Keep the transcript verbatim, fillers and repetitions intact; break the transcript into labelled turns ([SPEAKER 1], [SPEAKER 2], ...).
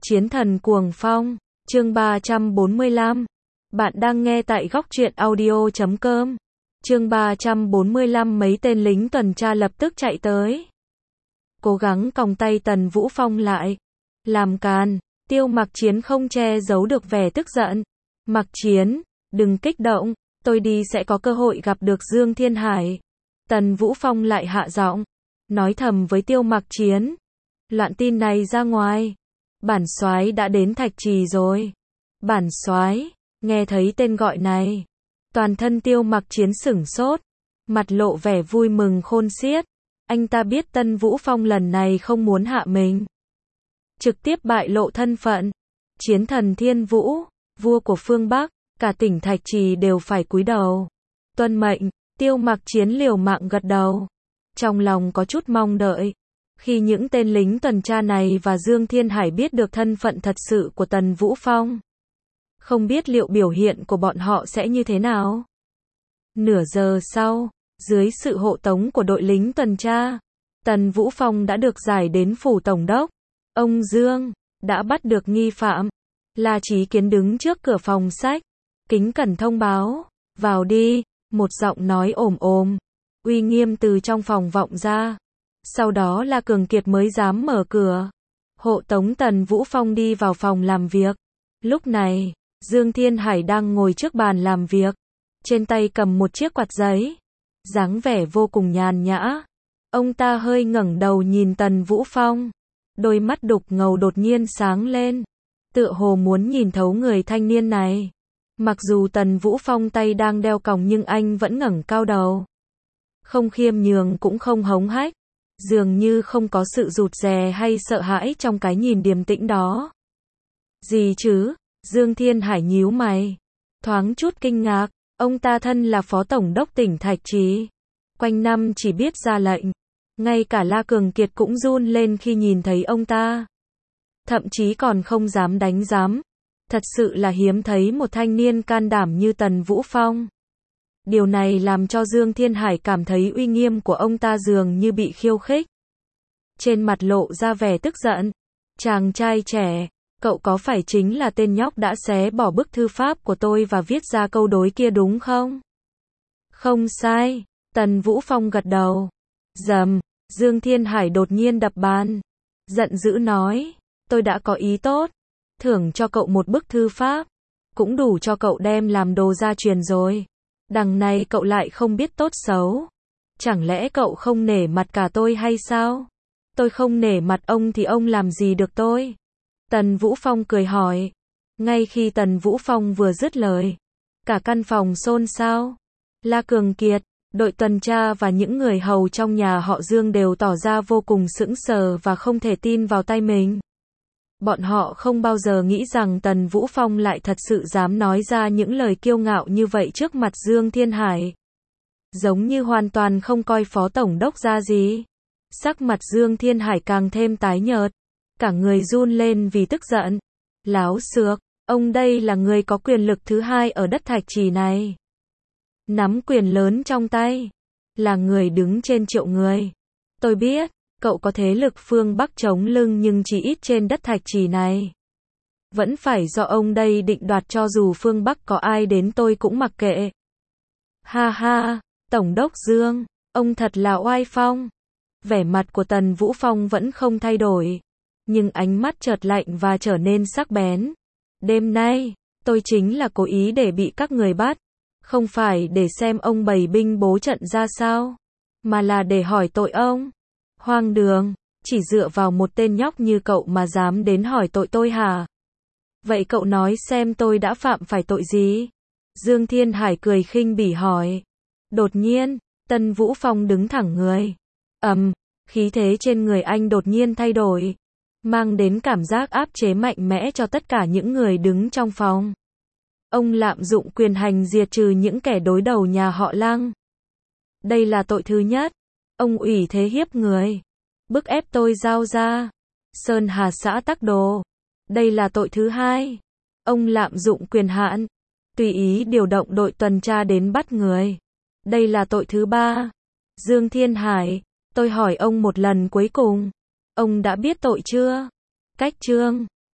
[SPEAKER 1] Chiến thần cuồng phong, chương ba trăm bốn mươi lăm. Bạn đang nghe tại góc truyện audio chấm com. Chương ba trăm bốn mươi lăm. Mấy tên lính tuần tra lập tức chạy tới. Cố gắng còng tay Tần Vũ Phong lại. Làm càn, Tiêu Mặc Chiến không che giấu được vẻ tức giận. Mặc Chiến, đừng kích động, tôi đi sẽ có cơ hội gặp được Dương Thiên Hải. Tần Vũ Phong lại hạ giọng, nói thầm với Tiêu Mặc Chiến. Loạn tin này ra ngoài. Bản soái đã đến Thạch Trì rồi. Bản soái, nghe thấy tên gọi này. Toàn thân Tiêu Mặc Chiến sửng sốt. Mặt lộ vẻ vui mừng khôn xiết. Anh ta biết Tần Vũ Phong lần này không muốn hạ mình. Trực tiếp bại lộ thân phận. Chiến thần Thiên Vũ, vua của phương Bắc, cả tỉnh Thạch Trì đều phải cúi đầu. Tuân mệnh, Tiêu Mặc Chiến liều mạng gật đầu. Trong lòng có chút mong đợi. Khi những tên lính tuần tra này và Dương Thiên Hải biết được thân phận thật sự của Tần Vũ Phong, không biết liệu biểu hiện của bọn họ sẽ như thế nào. Nửa giờ sau, dưới sự hộ tống của đội lính tuần tra, Tần Vũ Phong đã được giải đến phủ tổng đốc. Ông Dương đã bắt được nghi phạm. La Chí Kiến đứng trước cửa phòng sách, kính cẩn thông báo, vào đi, một giọng nói ồm ồm, uy nghiêm từ trong phòng vọng ra. Sau đó La Cường Kiệt mới dám mở cửa. Hộ tống Tần Vũ Phong đi vào phòng làm việc. Lúc này, Dương Thiên Hải đang ngồi trước bàn làm việc. Trên tay cầm một chiếc quạt giấy. Dáng vẻ vô cùng nhàn nhã. Ông ta hơi ngẩng đầu nhìn Tần Vũ Phong. Đôi mắt đục ngầu đột nhiên sáng lên. Tựa hồ muốn nhìn thấu người thanh niên này. Mặc dù Tần Vũ Phong tay đang đeo còng nhưng anh vẫn ngẩng cao đầu. Không khiêm nhường cũng không hống hách. Dường như không có sự rụt rè hay sợ hãi trong cái nhìn điềm tĩnh đó. Gì chứ? Dương Thiên Hải nhíu mày. Thoáng chút kinh ngạc, ông ta thân là phó tổng đốc tỉnh Thạch Trì. Quanh năm chỉ biết ra lệnh. Ngay cả La Cường Kiệt cũng run lên khi nhìn thấy ông ta. Thậm chí còn không dám đánh giám. Thật sự là hiếm thấy một thanh niên can đảm như Tần Vũ Phong. Điều này làm cho Dương Thiên Hải cảm thấy uy nghiêm của ông ta dường như bị khiêu khích. Trên mặt lộ ra vẻ tức giận. Chàng trai trẻ, cậu có phải chính là tên nhóc đã xé bỏ bức thư pháp của tôi và viết ra câu đối kia đúng không? Không sai, Tần Vũ Phong gật đầu. Rầm, Dương Thiên Hải đột nhiên đập bàn. Giận dữ nói, tôi đã có ý tốt. Thưởng cho cậu một bức thư pháp. Cũng đủ cho cậu đem làm đồ gia truyền rồi. Đằng này cậu lại không biết tốt xấu. Chẳng lẽ cậu không nể mặt cả tôi hay sao? Tôi không nể mặt ông thì ông làm gì được tôi? Tần Vũ Phong cười hỏi. Ngay khi Tần Vũ Phong vừa dứt lời, cả căn phòng xôn xao. La Cường Kiệt, đội tuần tra và những người hầu trong nhà họ Dương đều tỏ ra vô cùng sững sờ và không thể tin vào tay mình. Bọn họ không bao giờ nghĩ rằng Tần Vũ Phong lại thật sự dám nói ra những lời kiêu ngạo như vậy trước mặt Dương Thiên Hải. Giống như hoàn toàn không coi phó tổng đốc ra gì. Sắc mặt Dương Thiên Hải càng thêm tái nhợt. Cả người run lên vì tức giận. Láo xược, ông đây là người có quyền lực thứ hai ở đất Thạch Trì này. Nắm quyền lớn trong tay. Là người đứng trên triệu người. Tôi biết. Cậu có thế lực phương Bắc chống lưng nhưng chỉ ít trên đất Thạch Trì này. Vẫn phải do ông đây định đoạt cho dù phương Bắc có ai đến tôi cũng mặc kệ. Ha ha, Tổng đốc Dương, ông thật là oai phong. Vẻ mặt của Tần Vũ Phong vẫn không thay đổi. Nhưng ánh mắt chợt lạnh và trở nên sắc bén. Đêm nay, tôi chính là cố ý để bị các người bắt. Không phải để xem ông bày binh bố trận ra sao. Mà là để hỏi tội ông. Hoang đường, chỉ dựa vào một tên nhóc như cậu mà dám đến hỏi tội tôi hả? Vậy cậu nói xem tôi đã phạm phải tội gì? Dương Thiên Hải cười khinh bỉ hỏi. Đột nhiên, Tần Vũ Phong đứng thẳng người. Ầm, khí thế trên người anh đột nhiên thay đổi. Mang đến cảm giác áp chế mạnh mẽ cho tất cả những người đứng trong phòng. Ông lạm dụng quyền hành diệt trừ những kẻ đối đầu nhà họ Lăng. Đây là tội thứ nhất. Ông ủy thế hiếp người. Bức ép tôi giao ra. Sơn Hà xã tắc đồ. Đây là tội thứ hai. Ông lạm dụng quyền hạn. Tùy ý điều động đội tuần tra đến bắt người. Đây là tội thứ ba. Dương Thiên Hải, tôi hỏi ông một lần cuối cùng. Ông đã biết tội chưa? Cách chương